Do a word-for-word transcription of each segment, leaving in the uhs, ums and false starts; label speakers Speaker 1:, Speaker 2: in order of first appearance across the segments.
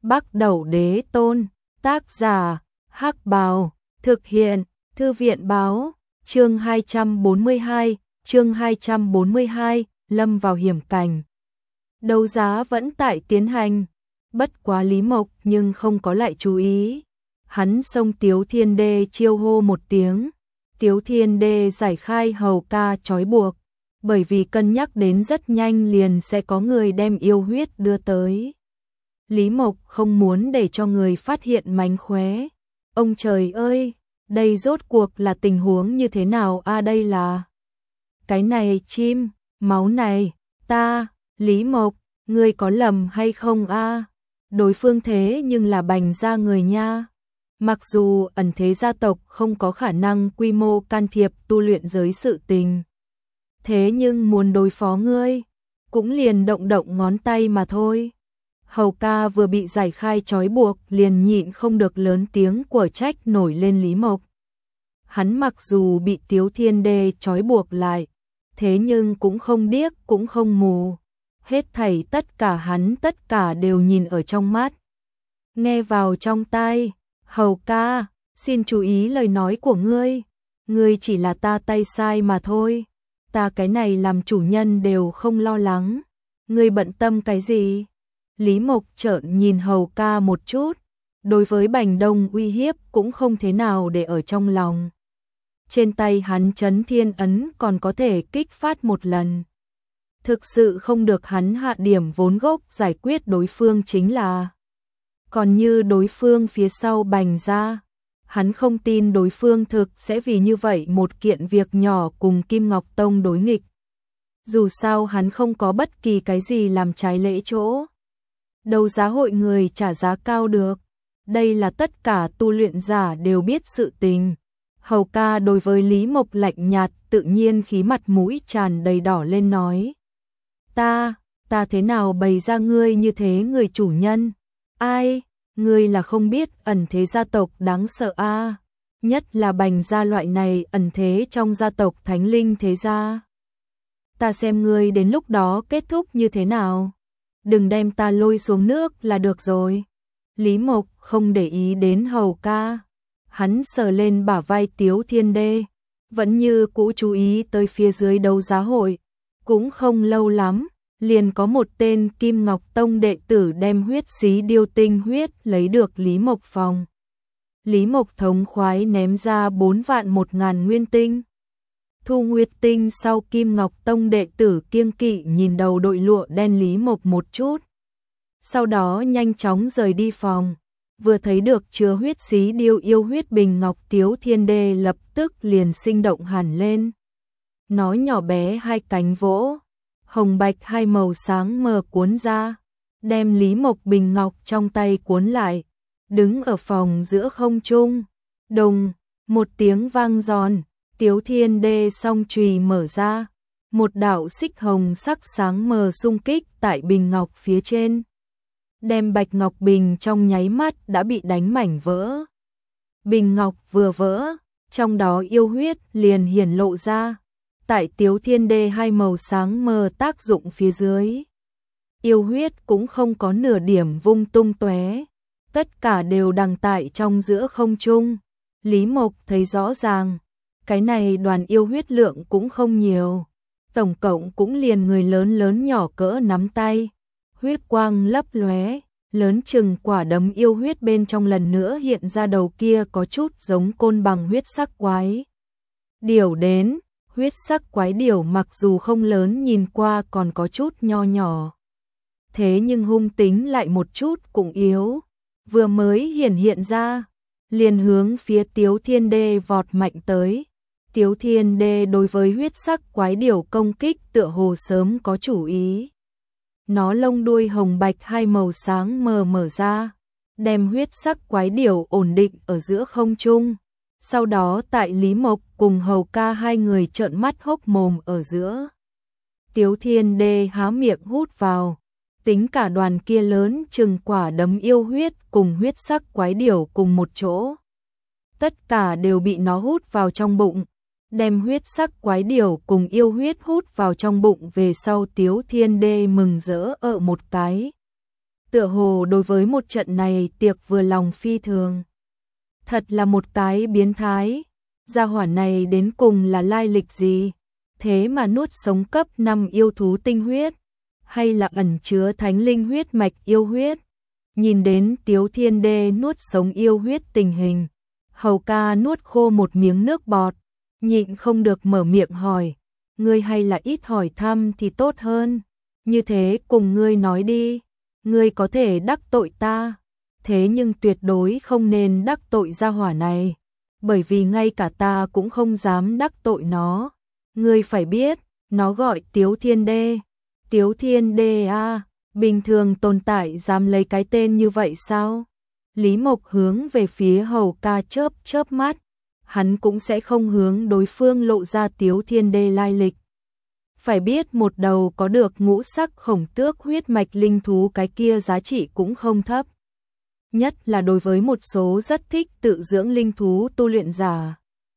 Speaker 1: Bắc Đẩu Đế Tôn, tác giả, Hắc Bào, thực hiện, Thư viện Báo, chương hai trăm bốn mươi hai, chương hai trăm bốn mươi hai, lâm vào hiểm cảnh. Đấu giá vẫn tại tiến hành, bất quá Lý Mộc nhưng không có lại chú ý. Hắn xông Tiếu Thiên Đê chiêu hô một tiếng, Tiếu Thiên Đê giải khai hầu ca trói buộc, bởi vì cân nhắc đến rất nhanh liền sẽ có người đem yêu huyết đưa tới. Lý Mộc không muốn để cho người phát hiện mánh khóe. Ông trời ơi, đây rốt cuộc là tình huống như thế nào a à, đây là cái này chim, máu này, ta, Lý Mộc, ngươi có lầm hay không a? À? Đối phương thế nhưng là Bành gia người nha. Mặc dù ẩn thế gia tộc không có khả năng quy mô can thiệp tu luyện giới sự tình, thế nhưng muốn đối phó ngươi, cũng liền động động ngón tay mà thôi. Hầu ca vừa bị giải khai trói buộc liền nhịn không được lớn tiếng của trách nổi lên Lý Mộc. Hắn mặc dù bị Tiếu Thiên Đê trói buộc lại, thế nhưng cũng không điếc cũng không mù. Hết thảy tất cả hắn tất cả đều nhìn ở trong mắt, nghe vào trong tai. Hầu ca, xin chú ý lời nói của ngươi, ngươi chỉ là ta tay sai mà thôi, ta cái này làm chủ nhân đều không lo lắng, ngươi bận tâm cái gì? Lý Mộc trợn nhìn hầu ca một chút, đối với Bành Đông uy hiếp cũng không thế nào để ở trong lòng. Trên tay hắn Chấn Thiên Ấn còn có thể kích phát một lần. Thực sự không được hắn hạ điểm vốn gốc giải quyết đối phương chính là. Còn như đối phương phía sau Bành gia, hắn không tin đối phương thực sẽ vì như vậy một kiện việc nhỏ cùng Kim Ngọc Tông đối nghịch. Dù sao hắn không có bất kỳ cái gì làm trái lễ chỗ. Đấu giá hội người trả giá cao được, đây là tất cả tu luyện giả đều biết sự tình. Hầu ca đối với Lý Mộc lạnh nhạt tự nhiên khí mặt mũi tràn đầy đỏ lên nói. Ta, ta thế nào bày ra ngươi như thế người chủ nhân? Ai, ngươi là không biết ẩn thế gia tộc đáng sợ a, à? Nhất là Bành gia loại này ẩn thế trong gia tộc thánh linh thế gia. Ta xem ngươi đến lúc đó kết thúc như thế nào. Đừng đem ta lôi xuống nước là được rồi. Lý Mộc không để ý đến hầu ca. Hắn sờ lên bả vai Tiếu Thiên Đê, vẫn như cũ chú ý tới phía dưới đấu giá hội. Cũng không lâu lắm, liền có một tên Kim Ngọc Tông đệ tử đem huyết xí điêu tinh huyết lấy được Lý Mộc phòng. Lý Mộc thống khoái ném ra bốn vạn một ngàn nguyên tinh. Thu Nguyệt tinh sau Kim Ngọc Tông đệ tử kiêng kỵ nhìn đầu đội lụa đen Lý Mộc một chút. Sau đó nhanh chóng rời đi phòng. Vừa thấy được chứa huyết xí điêu yêu huyết bình ngọc Tiếu Thiên Đê lập tức liền sinh động hẳn lên. Nó nhỏ bé hai cánh vỗ, hồng bạch hai màu sáng mờ cuốn ra, đem Lý Mộc bình ngọc trong tay cuốn lại, đứng ở phòng giữa không trung. Đùng, một tiếng vang giòn, Tiếu Thiên Đê song chùy mở ra, một đạo xích hồng sắc sáng mờ xung kích tại bình ngọc phía trên, đem bạch ngọc bình trong nháy mắt đã bị đánh mảnh vỡ. Bình ngọc vừa vỡ, trong đó yêu huyết liền hiển lộ ra. Tại Tiếu Thiên Đê hai màu sáng mờ tác dụng phía dưới, yêu huyết cũng không có nửa điểm vung tung tóe, tất cả đều đằng tại trong giữa không trung. Lý Mộc thấy rõ ràng, cái này đoàn yêu huyết lượng cũng không nhiều, tổng cộng cũng liền người lớn lớn nhỏ cỡ nắm tay. Huyết quang lấp lóe, lớn chừng quả đấm yêu huyết bên trong lần nữa hiện ra đầu kia có chút giống côn bằng huyết sắc quái điểu đến. Huyết sắc quái điểu mặc dù không lớn nhìn qua còn có chút nho nhỏ, thế nhưng hung tính lại một chút cũng yếu. Vừa mới hiển hiện ra, liền hướng phía Tiếu Thiên Đê vọt mạnh tới. Tiếu Thiên Đê đối với huyết sắc quái điểu công kích tựa hồ sớm có chủ ý. Nó lông đuôi hồng bạch hai màu sáng mờ mở ra, đem huyết sắc quái điểu ổn định ở giữa không trung. Sau đó tại Lý Mộc cùng hầu ca hai người trợn mắt hốc mồm ở giữa. Tiếu Thiên Đê há miệng hút vào, tính cả đoàn kia lớn chừng quả đấm yêu huyết cùng huyết sắc quái điểu cùng một chỗ. Tất cả đều bị nó hút vào trong bụng, đem huyết sắc quái điểu cùng yêu huyết hút vào trong bụng về sau Tiếu Thiên Đê mừng rỡ ở một cái. tựa hồ đối với một trận này tiệc vừa lòng phi thường. Thật là một cái biến thái, gia hỏa này đến cùng là lai lịch gì, thế mà nuốt sống cấp năm yêu thú tinh huyết, hay là ẩn chứa thánh linh huyết mạch yêu huyết. Nhìn đến Tiếu Thiên Đê nuốt sống yêu huyết tình hình, Hầu ca nuốt khô một miếng nước bọt, nhịn không được mở miệng hỏi, ngươi hay là ít hỏi thăm thì tốt hơn, như thế cùng ngươi nói đi, ngươi có thể đắc tội ta, thế nhưng tuyệt đối không nên đắc tội gia hỏa này, bởi vì ngay cả ta cũng không dám đắc tội nó. Ngươi phải biết, nó gọi Tiếu Thiên Đê. Tiếu Thiên Đê à, bình thường tồn tại dám lấy cái tên như vậy sao? Lý Mộc hướng về phía Hầu ca chớp chớp mắt, hắn cũng sẽ không hướng đối phương lộ ra Tiếu Thiên Đê lai lịch. Phải biết một đầu có được ngũ sắc khổng tước huyết mạch linh thú cái kia giá trị cũng không thấp. Nhất là đối với một số rất thích tự dưỡng linh thú tu luyện giả.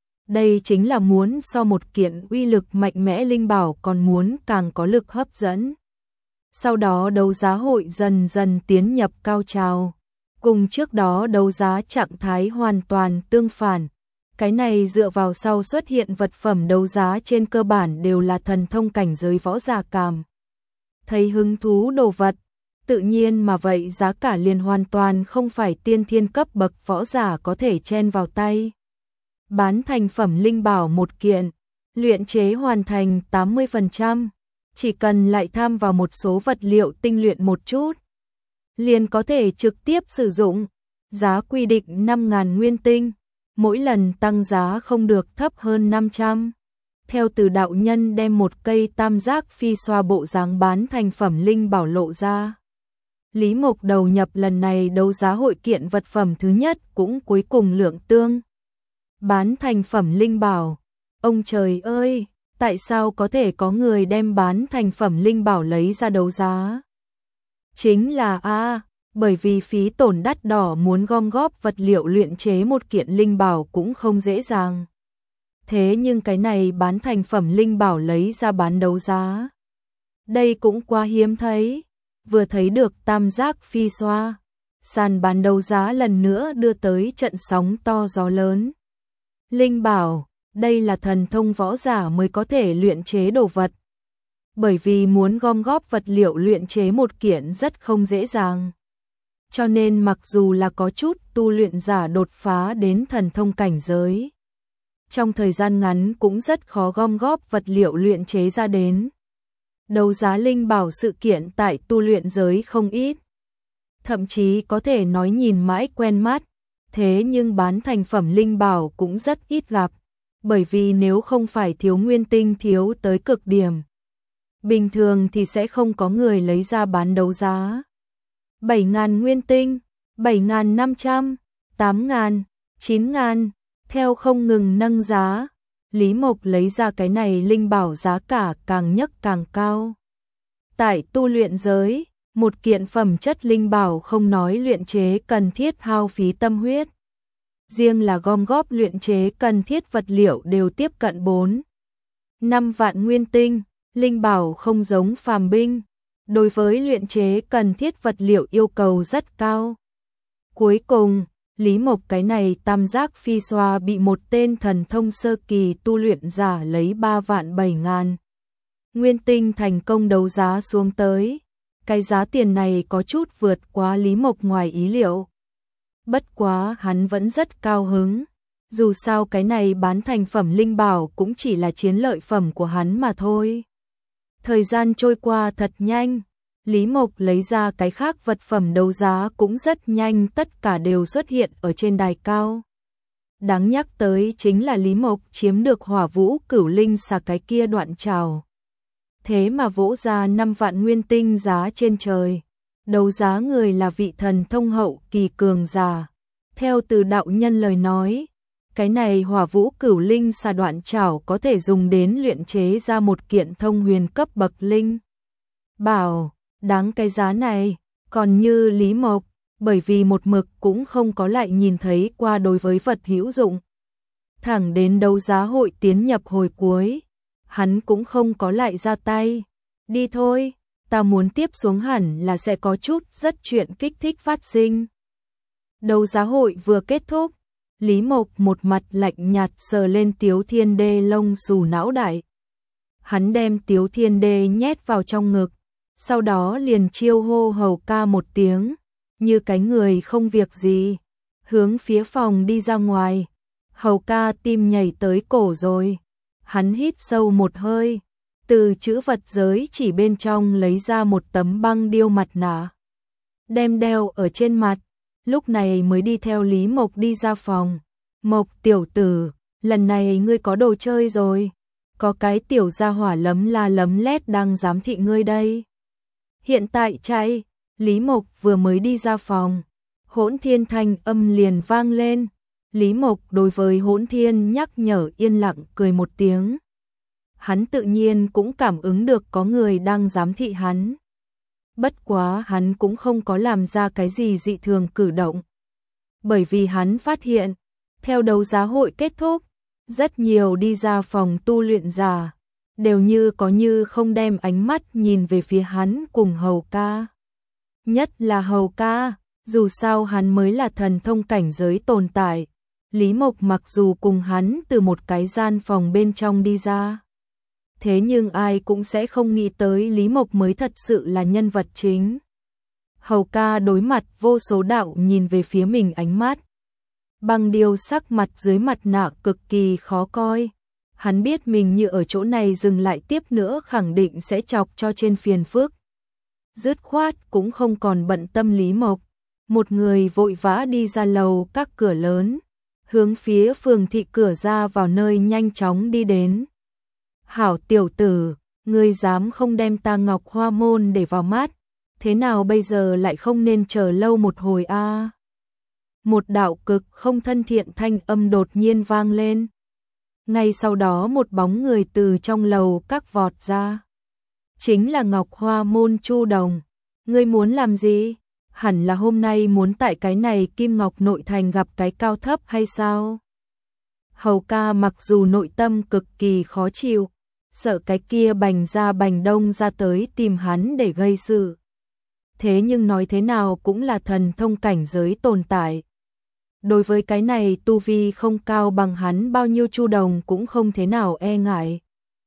Speaker 1: Đây chính là muốn so một kiện uy lực mạnh mẽ linh bảo còn muốn càng có lực hấp dẫn. Sau đó đấu giá hội dần dần tiến nhập cao trào. Cùng trước đó đấu giá trạng thái hoàn toàn tương phản. Cái này dựa vào sau xuất hiện vật phẩm đấu giá trên cơ bản đều là thần thông cảnh giới võ giả cảm. Thấy hứng thú đồ vật, tự nhiên mà vậy giá cả liền hoàn toàn không phải tiên thiên cấp bậc võ giả có thể chen vào tay. Bán thành phẩm linh bảo một kiện, luyện chế hoàn thành tám mươi phần trăm, chỉ cần lại tham vào một số vật liệu tinh luyện một chút, liền có thể trực tiếp sử dụng, giá quy định năm nghìn nguyên tinh, mỗi lần tăng giá không được thấp hơn năm trăm. Theo từ đạo nhân đem một cây tam giác phi xoa bộ dáng bán thành phẩm linh bảo lộ ra. Lý Mộc đầu nhập lần này đấu giá hội kiện vật phẩm thứ nhất cũng cuối cùng lượng tương. Bán thành phẩm linh bảo. Ông trời ơi, tại sao có thể có người đem bán thành phẩm linh bảo lấy ra đấu giá? Chính là a, bởi vì phí tổn đắt đỏ muốn gom góp vật liệu luyện chế một kiện linh bảo cũng không dễ dàng. Thế nhưng cái này bán thành phẩm linh bảo lấy ra bán đấu giá. Đây cũng quá hiếm thấy. Vừa thấy được tam giác phi xoa, sàn bán đấu giá lần nữa đưa tới trận sóng to gió lớn. Linh bảo, đây là thần thông võ giả mới có thể luyện chế đồ vật. Bởi vì muốn gom góp vật liệu luyện chế một kiện rất không dễ dàng. Cho nên mặc dù là có chút tu luyện giả đột phá đến thần thông cảnh giới, trong thời gian ngắn cũng rất khó gom góp vật liệu luyện chế ra đến. Đấu giá linh bảo sự kiện tại tu luyện giới không ít. Thậm chí có thể nói nhìn mãi quen mắt, thế nhưng bán thành phẩm linh bảo cũng rất ít gặp, bởi vì nếu không phải thiếu nguyên tinh thiếu tới cực điểm, bình thường thì sẽ không có người lấy ra bán đấu giá. bảy nghìn nguyên tinh, bảy nghìn năm trăm, tám nghìn, chín nghìn, theo không ngừng nâng giá. Lý Mộc lấy ra cái này linh bảo giá cả càng nhấc càng cao. Tại tu luyện giới, một kiện phẩm chất linh bảo không nói luyện chế cần thiết hao phí tâm huyết. Riêng là gom góp luyện chế cần thiết vật liệu đều tiếp cận bốn, năm vạn nguyên tinh, linh bảo không giống phàm binh. Đối với luyện chế cần thiết vật liệu yêu cầu rất cao. Cuối cùng, Lý Mộc cái này tam giác phi xoa bị một tên thần thông sơ kỳ tu luyện giả lấy ba vạn bảy ngàn nguyên tinh thành công đấu giá xuống tới. Cái giá tiền này có chút vượt quá Lý Mộc ngoài ý liệu. Bất quá hắn vẫn rất cao hứng. Dù sao cái này bán thành phẩm linh bảo cũng chỉ là chiến lợi phẩm của hắn mà thôi. Thời gian trôi qua thật nhanh. Lý Mộc lấy ra cái khác vật phẩm đấu giá cũng rất nhanh, tất cả đều xuất hiện ở trên đài cao. Đáng nhắc tới chính là Lý Mộc chiếm được Hỏa Vũ Cửu Linh xà cái kia đoạn trào. Thế mà vỗ ra năm vạn nguyên tinh giá trên trời. Đấu giá người là vị thần thông hậu kỳ cường giả. Theo từ đạo nhân lời nói, cái này Hỏa Vũ Cửu Linh xà đoạn trảo có thể dùng đến luyện chế ra một kiện thông huyền cấp bậc linh bảo. Đáng cái giá này, còn như Lý Mộc, bởi vì một mực cũng không có lại nhìn thấy qua đối với vật hữu dụng. Thẳng đến đấu giá hội tiến nhập hồi cuối, hắn cũng không có lại ra tay. Đi thôi, ta muốn tiếp xuống hẳn là sẽ có chút rất chuyện kích thích phát sinh. Đấu giá hội vừa kết thúc, Lý Mộc một mặt lạnh nhạt sờ lên Tiếu Thiên Đê lông xù não đại. Hắn đem Tiếu Thiên Đê nhét vào trong ngực, sau đó liền chiêu hô Hầu ca một tiếng, như cái người không việc gì, hướng phía phòng đi ra ngoài. Hầu ca tim nhảy tới cổ rồi, hắn hít sâu một hơi, từ chữ vật giới chỉ bên trong lấy ra một tấm băng điêu mặt nạ, đem đeo ở trên mặt, lúc này mới đi theo Lý Mộc đi ra phòng. Mộc tiểu tử, lần này ngươi có đồ chơi rồi, có cái tiểu gia hỏa lấm la lấm lét đang giám thị ngươi đây. Hiện tại chạy, Lý Mộc vừa mới đi ra phòng, Hỗn Thiên thanh âm liền vang lên. Lý Mộc đối với Hỗn Thiên nhắc nhở yên lặng cười một tiếng. Hắn tự nhiên cũng cảm ứng được có người đang giám thị hắn. Bất quá hắn cũng không có làm ra cái gì dị thường cử động. Bởi vì hắn phát hiện, theo đấu giá hội kết thúc, rất nhiều đi ra phòng tu luyện giả, đều như có như không đem ánh mắt nhìn về phía hắn cùng Hầu ca. Nhất là Hầu ca, dù sao hắn mới là thần thông cảnh giới tồn tại. Lý Mộc mặc dù cùng hắn từ một cái gian phòng bên trong đi ra, thế nhưng ai cũng sẽ không nghĩ tới Lý Mộc mới thật sự là nhân vật chính. Hầu ca đối mặt vô số đạo nhìn về phía mình ánh mắt. Băng điêu sắc mặt dưới mặt nạ cực kỳ khó coi. Hắn biết mình như ở chỗ này dừng lại tiếp nữa khẳng định sẽ chọc cho trên phiền phức. Dứt khoát cũng không còn bận tâm Lý Mộc. Một người vội vã đi ra lầu các cửa lớn, hướng phía phường thị cửa ra vào nơi nhanh chóng đi đến. Hảo tiểu tử, ngươi dám không đem ta Ngọc Hoa Môn để vào mắt, thế nào bây giờ lại không nên chờ lâu một hồi a? À? Một đạo cực không thân thiện thanh âm đột nhiên vang lên. Ngay sau đó một bóng người từ trong lầu các vọt ra. Chính là Ngọc Hoa Môn Chu Đồng. Ngươi muốn làm gì? Hẳn là hôm nay muốn tại cái này Kim Ngọc nội thành gặp cái cao thấp hay sao? Hầu ca mặc dù nội tâm cực kỳ khó chịu, sợ cái kia Bành Gia Bành Đông ra tới tìm hắn để gây sự. Thế nhưng nói thế nào cũng là thần thông cảnh giới tồn tại. Đối với cái này tu vi không cao bằng hắn bao nhiêu Chu Đồng cũng không thế nào e ngại.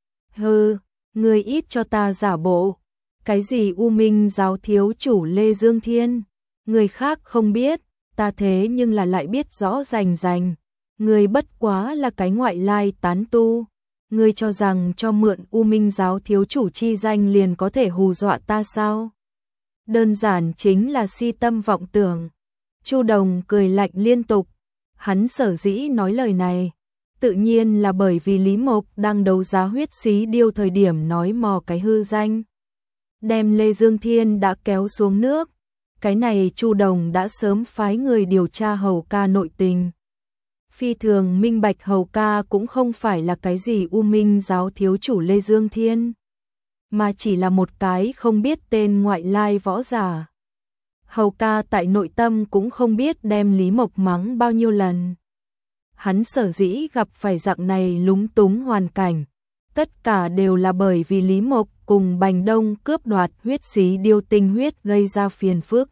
Speaker 1: Hừ, ngươi ít cho ta giả bộ. Cái gì U Minh giáo thiếu chủ Lê Dương Thiên? Người khác không biết, ta thế nhưng là lại biết rõ rành rành. Người bất quá là cái ngoại lai tán tu. Ngươi cho rằng cho mượn U Minh giáo thiếu chủ chi danh liền có thể hù dọa ta sao? Đơn giản chính là si tâm vọng tưởng. Chu Đồng cười lạnh liên tục. Hắn sở dĩ nói lời này, tự nhiên là bởi vì Lý Mộc đang đấu giá huyết xí điêu thời điểm nói mò cái hư danh. Đem Lê Dương Thiên đã kéo xuống nước. Cái này Chu Đồng đã sớm phái người điều tra Hầu ca nội tình. Phi thường minh bạch Hầu ca cũng không phải là cái gì U Minh giáo thiếu chủ Lê Dương Thiên, mà chỉ là một cái không biết tên ngoại lai võ giả. Hầu ca tại nội tâm cũng không biết đem Lý Mộc mắng bao nhiêu lần. Hắn sở dĩ gặp phải dạng này lúng túng hoàn cảnh, tất cả đều là bởi vì Lý Mộc cùng Bành Đông cướp đoạt huyết xí điêu tinh huyết gây ra phiền phức.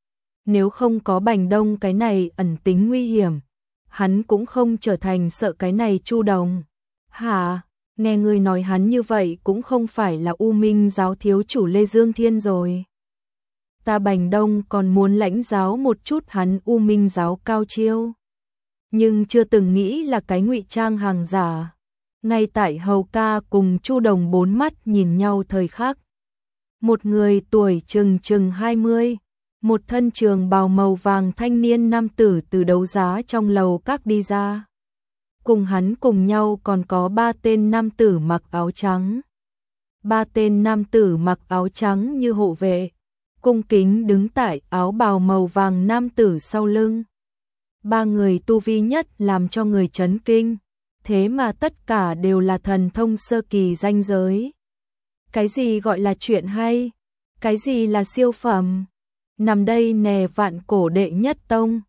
Speaker 1: Nếu không có Bành Đông cái này ẩn tính nguy hiểm, hắn cũng không trở thành sợ cái này Chu Đồng. Hả? Nghe người nói hắn như vậy cũng không phải là U Minh giáo thiếu chủ Lê Dương Thiên rồi. Ta Bành Đông còn muốn lãnh giáo một chút hắn U Minh giáo cao chiêu, nhưng chưa từng nghĩ là cái ngụy trang hàng giả. Ngay tại Hầu ca cùng Chu Đồng bốn mắt nhìn nhau thời khắc, một người tuổi chừng chừng hai mươi, một thân trường bào màu vàng thanh niên nam tử từ đấu giá trong lầu các đi ra. Cùng hắn cùng nhau còn có ba tên nam tử mặc áo trắng. Ba tên nam tử mặc áo trắng như hộ vệ, cung kính đứng tại áo bào màu vàng nam tử sau lưng. Ba người tu vi nhất làm cho người chấn kinh, thế mà tất cả đều là thần thông sơ kỳ danh giới. Cái gì gọi là chuyện hay? Cái gì là siêu phẩm? Nằm đây nè vạn cổ đệ nhất tông,